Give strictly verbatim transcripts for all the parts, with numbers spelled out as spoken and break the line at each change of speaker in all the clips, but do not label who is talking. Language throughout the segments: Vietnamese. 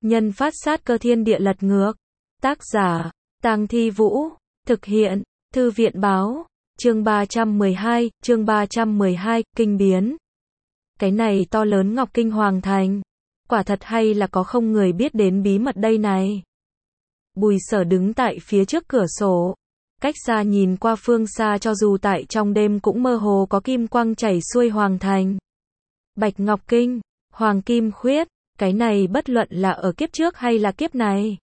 nhân phát sát cơ thiên địa lật ngược. Tác giả, Tang Thi Vũ. Thực hiện, Thư viện báo. Chương ba trăm mười hai, chương ba trăm mười hai, kinh biến. Cái này to lớn Ngọc Kinh Hoàng Thành. Quả thật hay là có không người biết đến bí mật đây này. Bùi Sở đứng tại phía trước cửa sổ. Cách xa nhìn qua phương xa, cho dù tại trong đêm cũng mơ hồ có kim quang chảy xuôi Hoàng Thành. Bạch Ngọc Kinh, Hoàng Kim Khuyết, cái này bất luận là ở kiếp trước hay là kiếp này.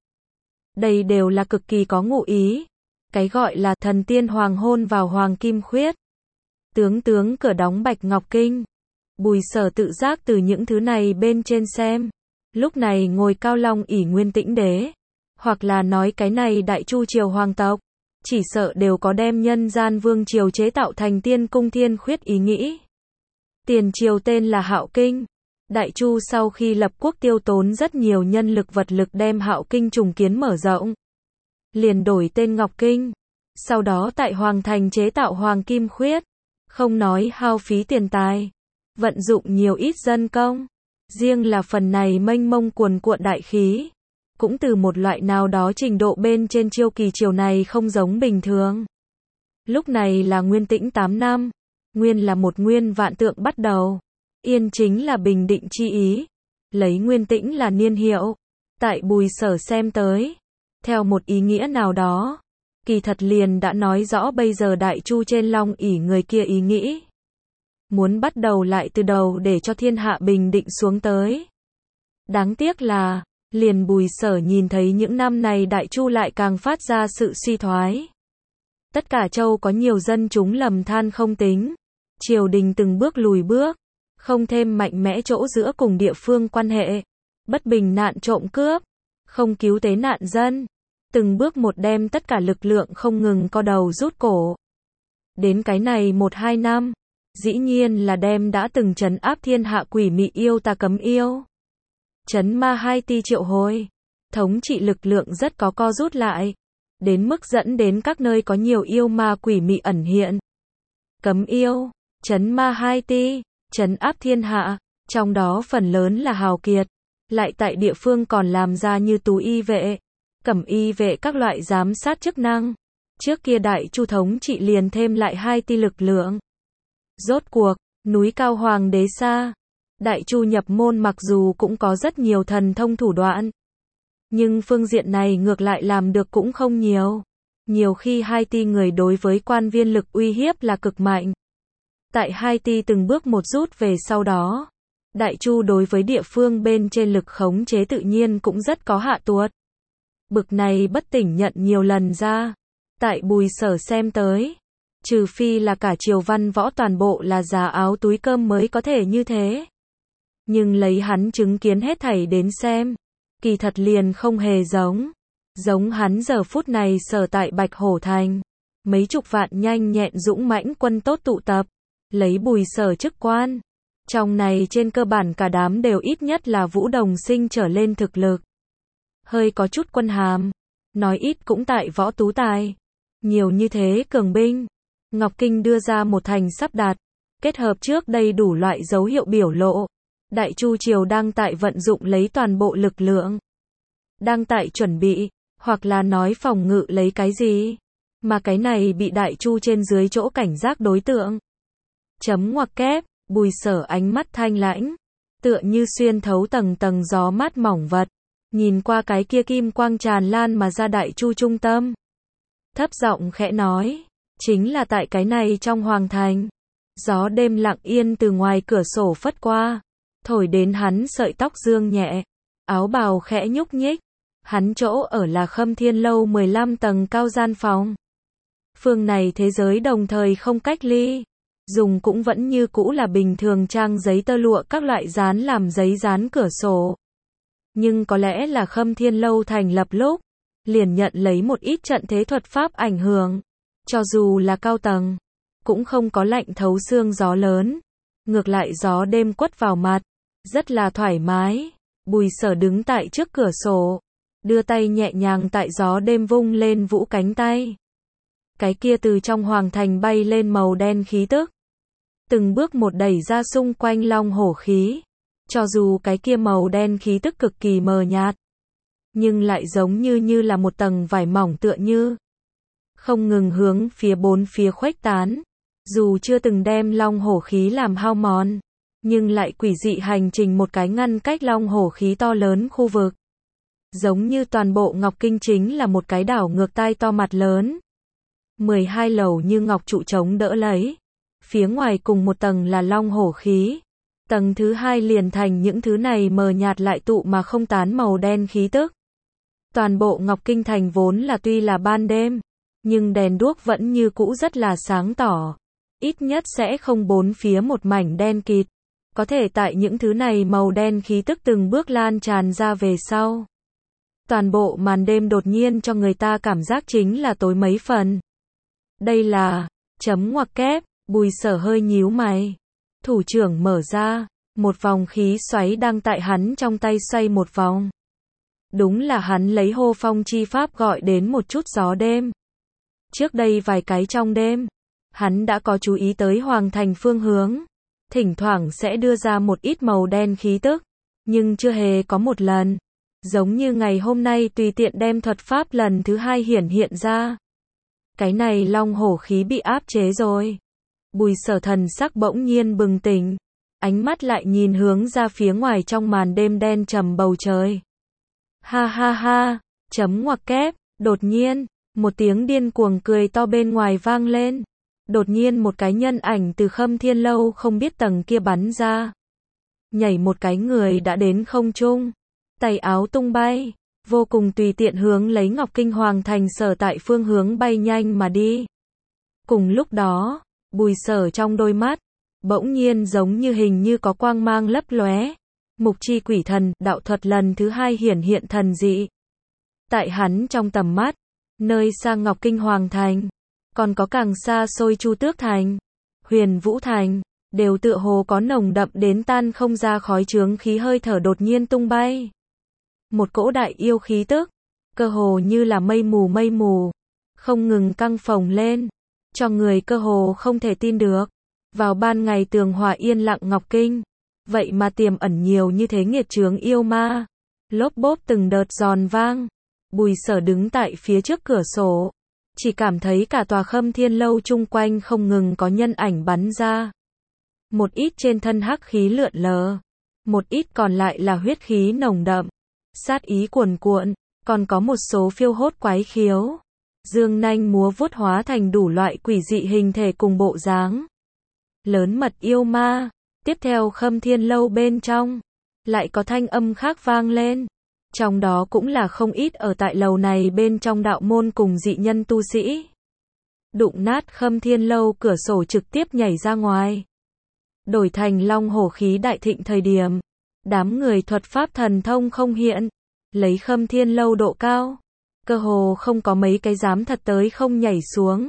Đây đều là cực kỳ có ngụ ý. Cái gọi là thần tiên hoàng hôn vào Hoàng Kim Khuyết. Tướng tướng cửa đóng Bạch Ngọc Kinh. Bùi Sở tự giác từ những thứ này bên trên xem. Lúc này ngồi cao long ỷ Nguyên Tĩnh Đế. Hoặc là nói cái này Đại Chu Triều hoàng tộc. Chỉ sợ đều có đem nhân gian vương triều chế tạo thành tiên cung thiên khuyết ý nghĩ. Tiền triều tên là Hạo Kinh. Đại Chu sau khi lập quốc tiêu tốn rất nhiều nhân lực vật lực đem Hạo Kinh trùng kiến mở rộng. Liền đổi tên Ngọc Kinh. Sau đó tại Hoàng Thành chế tạo Hoàng Kim Khuyết. Không nói hao phí tiền tài. Vận dụng nhiều ít dân công. Riêng là phần này mênh mông cuồn cuộn đại khí. Cũng từ một loại nào đó trình độ bên trên chiêu kỳ triều này không giống bình thường. Lúc này là Nguyên Tĩnh tám năm. Nguyên là một nguyên vạn tượng bắt đầu. Yên chính là bình định chi ý. Lấy Nguyên Tĩnh là niên hiệu. Tại Bùi Sở xem tới. Theo một ý nghĩa nào đó. Kỳ thật liền đã nói rõ bây giờ Đại Chu trên long ỷ người kia ý nghĩ. Muốn bắt đầu lại từ đầu để cho thiên hạ bình định xuống tới. Đáng tiếc là, liền Bùi Sở nhìn thấy những năm này Đại Chu lại càng phát ra sự suy thoái. Tất cả châu có nhiều dân chúng lầm than không tính. Triều đình từng bước lùi bước. Không thêm mạnh mẽ chỗ giữa cùng địa phương quan hệ. Bất bình nạn trộm cướp. Không cứu tế nạn dân. Từng bước một đem tất cả lực lượng không ngừng co đầu rút cổ. Đến cái này một hai năm. Dĩ nhiên là đem đã từng trấn áp thiên hạ quỷ mị yêu tà cấm yêu. Trấn ma hai ti triệu hồi. Thống trị lực lượng rất có co rút lại. Đến mức dẫn đến các nơi có nhiều yêu ma quỷ mị ẩn hiện. Cấm yêu. Trấn ma hai ti. Trấn áp thiên hạ. Trong đó phần lớn là hào kiệt. Lại tại địa phương còn làm ra như tú y vệ. Cẩm y vệ các loại giám sát chức năng. Trước kia Đại Chu thống trị liền thêm lại hai ti lực lượng. Rốt cuộc, núi cao hoàng đế xa. Đại Chu nhập môn mặc dù cũng có rất nhiều thần thông thủ đoạn. Nhưng phương diện này ngược lại làm được cũng không nhiều. Nhiều khi hai ti người đối với quan viên lực uy hiếp là cực mạnh. Tại hai ti từng bước một rút về sau đó. Đại Chu đối với địa phương bên trên lực khống chế tự nhiên cũng rất có hạ tuột. Bực này bất tỉnh nhận nhiều lần ra. Tại Bùi Sở xem tới. Trừ phi là cả triều văn võ toàn bộ là giá áo túi cơm mới có thể như thế. Nhưng lấy hắn chứng kiến hết thảy đến xem. Kỳ thật liền không hề giống. Giống hắn giờ phút này sở tại Bạch Hổ Thành. Mấy chục vạn nhanh nhẹn dũng mãnh quân tốt tụ tập. Lấy Bùi Sở chức quan. Trong này trên cơ bản cả đám đều ít nhất là Vũ Đồng Sinh trở lên thực lực. Hơi có chút quân hàm. Nói ít cũng tại võ tú tài. Nhiều như thế cường binh. Ngọc Kinh đưa ra một thành sắp đạt. Kết hợp trước đây đủ loại dấu hiệu biểu lộ. Đại Chu Triều đang tại vận dụng lấy toàn bộ lực lượng. Đang tại chuẩn bị. Hoặc là nói phòng ngự lấy cái gì. Mà cái này bị Đại Chu trên dưới chỗ cảnh giác đối tượng. Chấm ngoặc kép. Bùi Sở ánh mắt thanh lãnh. Tựa như xuyên thấu tầng tầng gió mát mỏng vật. Nhìn qua cái kia kim quang tràn lan mà ra Đại Chu trung tâm. Thấp giọng khẽ nói. Chính là tại cái này trong Hoàng Thành. Gió đêm lặng yên từ ngoài cửa sổ phất qua. Thổi đến hắn sợi tóc dương nhẹ. Áo bào khẽ nhúc nhích. Hắn chỗ ở là Khâm Thiên Lâu mười lăm tầng cao gian phòng. Phương này thế giới đồng thời không cách ly. Dùng cũng vẫn như cũ là bình thường trang giấy tơ lụa các loại dán làm giấy dán cửa sổ. Nhưng có lẽ là Khâm Thiên Lâu thành lập lúc. Liền nhận lấy một ít trận thế thuật pháp ảnh hưởng. Cho dù là cao tầng. Cũng không có lạnh thấu xương gió lớn. Ngược lại gió đêm quất vào mặt. Rất là thoải mái. Bùi Sở đứng tại trước cửa sổ. Đưa tay nhẹ nhàng tại gió đêm vung lên vũ cánh tay. Cái kia từ trong Hoàng Thành bay lên màu đen khí tức. Từng bước một đẩy ra xung quanh long hổ khí. Cho dù cái kia màu đen khí tức cực kỳ mờ nhạt. nhưng lại giống như như là một tầng vải mỏng tựa như không ngừng hướng phía bốn phía khuếch tán. Dù chưa từng đem long hổ khí làm hao mòn, nhưng lại quỷ dị hành trình một cái ngăn cách long hổ khí to lớn khu vực. Giống như toàn bộ Ngọc Kinh chính là một cái đảo ngược tai to mặt lớn. mười hai lầu như ngọc trụ chống đỡ lấy. Phía ngoài cùng một tầng là long hổ khí. Tầng thứ hai liền thành những thứ này mờ nhạt lại tụ mà không tán màu đen khí tức. Toàn bộ Ngọc Kinh thành vốn là tuy là ban đêm, nhưng đèn đuốc vẫn như cũ rất là sáng tỏ. Ít nhất sẽ không bốn phía một mảnh đen kịt. Có thể tại những thứ này màu đen khí tức từng bước lan tràn ra về sau. Toàn bộ màn đêm đột nhiên cho người ta cảm giác chính là tối mấy phần. Đây là, chấm ngoặc kép, Bùi Sở hơi nhíu mày. Thủ trưởng mở ra, một vòng khí xoáy đang tại hắn trong tay xoay một vòng. Đúng là hắn lấy hô phong chi pháp gọi đến một chút gió đêm. Trước đây vài cái trong đêm, hắn đã có chú ý tới hoàng thành phương hướng. Thỉnh thoảng sẽ đưa ra một ít màu đen khí tức, nhưng chưa hề có một lần. Giống như ngày hôm nay tùy tiện đem thuật pháp lần thứ hai hiển hiện ra. Cái này long hổ khí bị áp chế rồi. Bùi Sở thần sắc bỗng nhiên bừng tỉnh. Ánh mắt lại nhìn hướng ra phía ngoài trong màn đêm đen trầm bầu trời. Ha ha ha, chấm ngoặc kép, đột nhiên, một tiếng điên cuồng cười to bên ngoài vang lên. Đột nhiên một cái nhân ảnh từ Khâm Thiên Lâu không biết tầng kia bắn ra. Nhảy một cái người đã đến không trung. Tay áo tung bay, vô cùng tùy tiện hướng lấy Ngọc Kinh Hoàng thành sở tại phương hướng bay nhanh mà đi. Cùng lúc đó, Bùi Sở trong đôi mắt, bỗng nhiên giống như hình như có quang mang lấp lóe. Mục chi quỷ thần, đạo thuật lần thứ hai hiển hiện thần dị. Tại hắn trong tầm mắt, nơi xa Ngọc Kinh Hoàng thành, còn có càng xa xôi Chu Tước thành, Huyền Vũ thành, đều tựa hồ có nồng đậm đến tan không ra khói chướng khí hơi thở đột nhiên tung bay. Một cỗ đại yêu khí tức, cơ hồ như là mây mù mây mù, không ngừng căng phồng lên, cho người cơ hồ không thể tin được. Vào ban ngày tường hòa yên lặng Ngọc Kinh, vậy mà tiềm ẩn nhiều như thế nghiệt chướng yêu ma. Lốp bốp từng đợt giòn vang, Bùi Sở đứng tại phía trước cửa sổ, chỉ cảm thấy cả tòa Khâm Thiên Lâu chung quanh không ngừng có nhân ảnh bắn ra. Một ít trên thân hắc khí lượn lờ, một ít còn lại là huyết khí nồng đậm, sát ý cuồn cuộn, còn có một số phiêu hốt quái khiếu. Dương nanh múa vuốt hóa thành đủ loại quỷ dị hình thể cùng bộ dáng. Lớn mật yêu ma, tiếp theo Khâm Thiên Lâu bên trong, lại có thanh âm khác vang lên. Trong đó cũng là không ít ở tại lầu này bên trong đạo môn cùng dị nhân tu sĩ. Đụng nát Khâm Thiên Lâu cửa sổ trực tiếp nhảy ra ngoài. Đổi thành long hổ khí đại thịnh thời điểm. Đám người thuật pháp thần thông không hiện. Lấy Khâm Thiên Lâu độ cao. Cơ hồ không có mấy cái dám thật tới không nhảy xuống.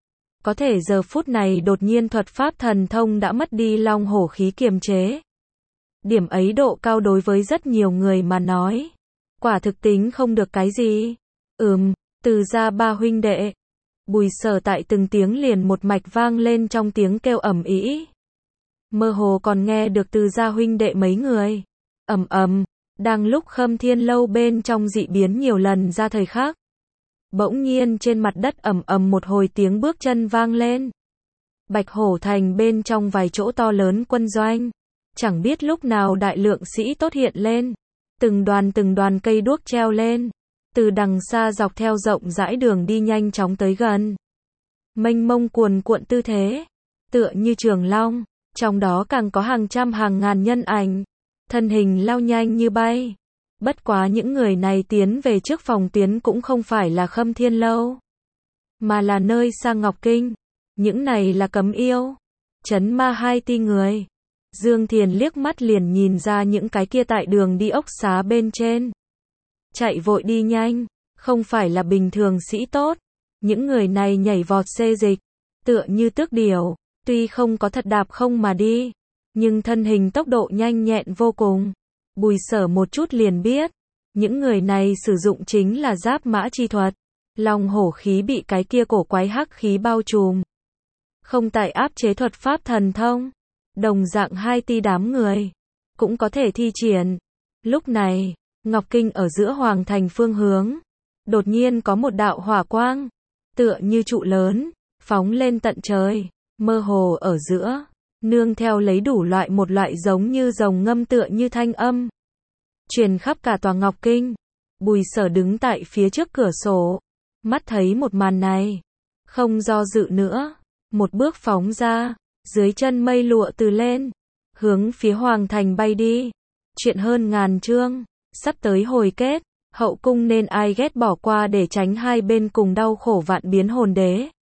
Có thể giờ phút này đột nhiên thuật pháp thần thông đã mất đi long hổ khí kiềm chế. Điểm ấy độ cao đối với rất nhiều người mà nói. Quả thực tính không được cái gì. Ừm, Từ gia ba huynh đệ. Bùi Sở tại từng tiếng liền một mạch vang lên trong tiếng kêu ầm ĩ. Mơ hồ còn nghe được Từ gia huynh đệ mấy người. Ầm ầm, đang lúc Khâm Thiên Lâu bên trong dị biến nhiều lần ra thời khắc. Bỗng nhiên trên mặt đất ầm ầm một hồi tiếng bước chân vang lên. Bạch Hổ thành bên trong vài chỗ to lớn quân doanh. Chẳng biết lúc nào đại lượng sĩ tốt hiện lên. Từng đoàn từng đoàn cây đuốc treo lên. Từ đằng xa dọc theo rộng rãi đường đi nhanh chóng tới gần. Mênh mông cuồn cuộn tư thế. Tựa như trường long. Trong đó càng có hàng trăm hàng ngàn nhân ảnh. Thân hình lao nhanh như bay. Bất quá những người này tiến về trước phòng tuyến cũng không phải là Khâm Thiên Lâu. Mà là nơi xa Ngọc Kinh. Những này là cấm yêu. Trấn ma hai ti người. Dương Thiền liếc mắt liền nhìn ra những cái kia tại đường đi ốc xá bên trên. Chạy vội đi nhanh, không phải là bình thường sĩ tốt. Những người này nhảy vọt xê dịch, tựa như tước điểu, tuy không có thật đạp không mà đi, nhưng thân hình tốc độ nhanh nhẹn vô cùng. Bùi Sở một chút liền biết, những người này sử dụng chính là giáp mã chi thuật. Long hổ khí bị cái kia cổ quái hắc khí bao trùm. Không tại áp chế thuật pháp thần thông. Đồng dạng hai ti đám người cũng có thể thi triển. Lúc này, Ngọc Kinh ở giữa hoàng thành phương hướng. Đột nhiên có một đạo hỏa quang, tựa như trụ lớn, phóng lên tận trời, mơ hồ ở giữa, nương theo lấy đủ loại một loại giống như rồng ngâm tựa như thanh âm. Truyền khắp cả tòa Ngọc Kinh. Bùi Sở đứng tại phía trước cửa sổ, mắt thấy một màn này, không do dự nữa, một bước phóng ra, dưới chân mây lụa từ lên, hướng phía hoàng thành bay đi. Chuyện hơn ngàn chương, sắp tới hồi kết, hậu cung nên ai ghét bỏ qua để tránh hai bên cùng đau khổ vạn biến hồn đế.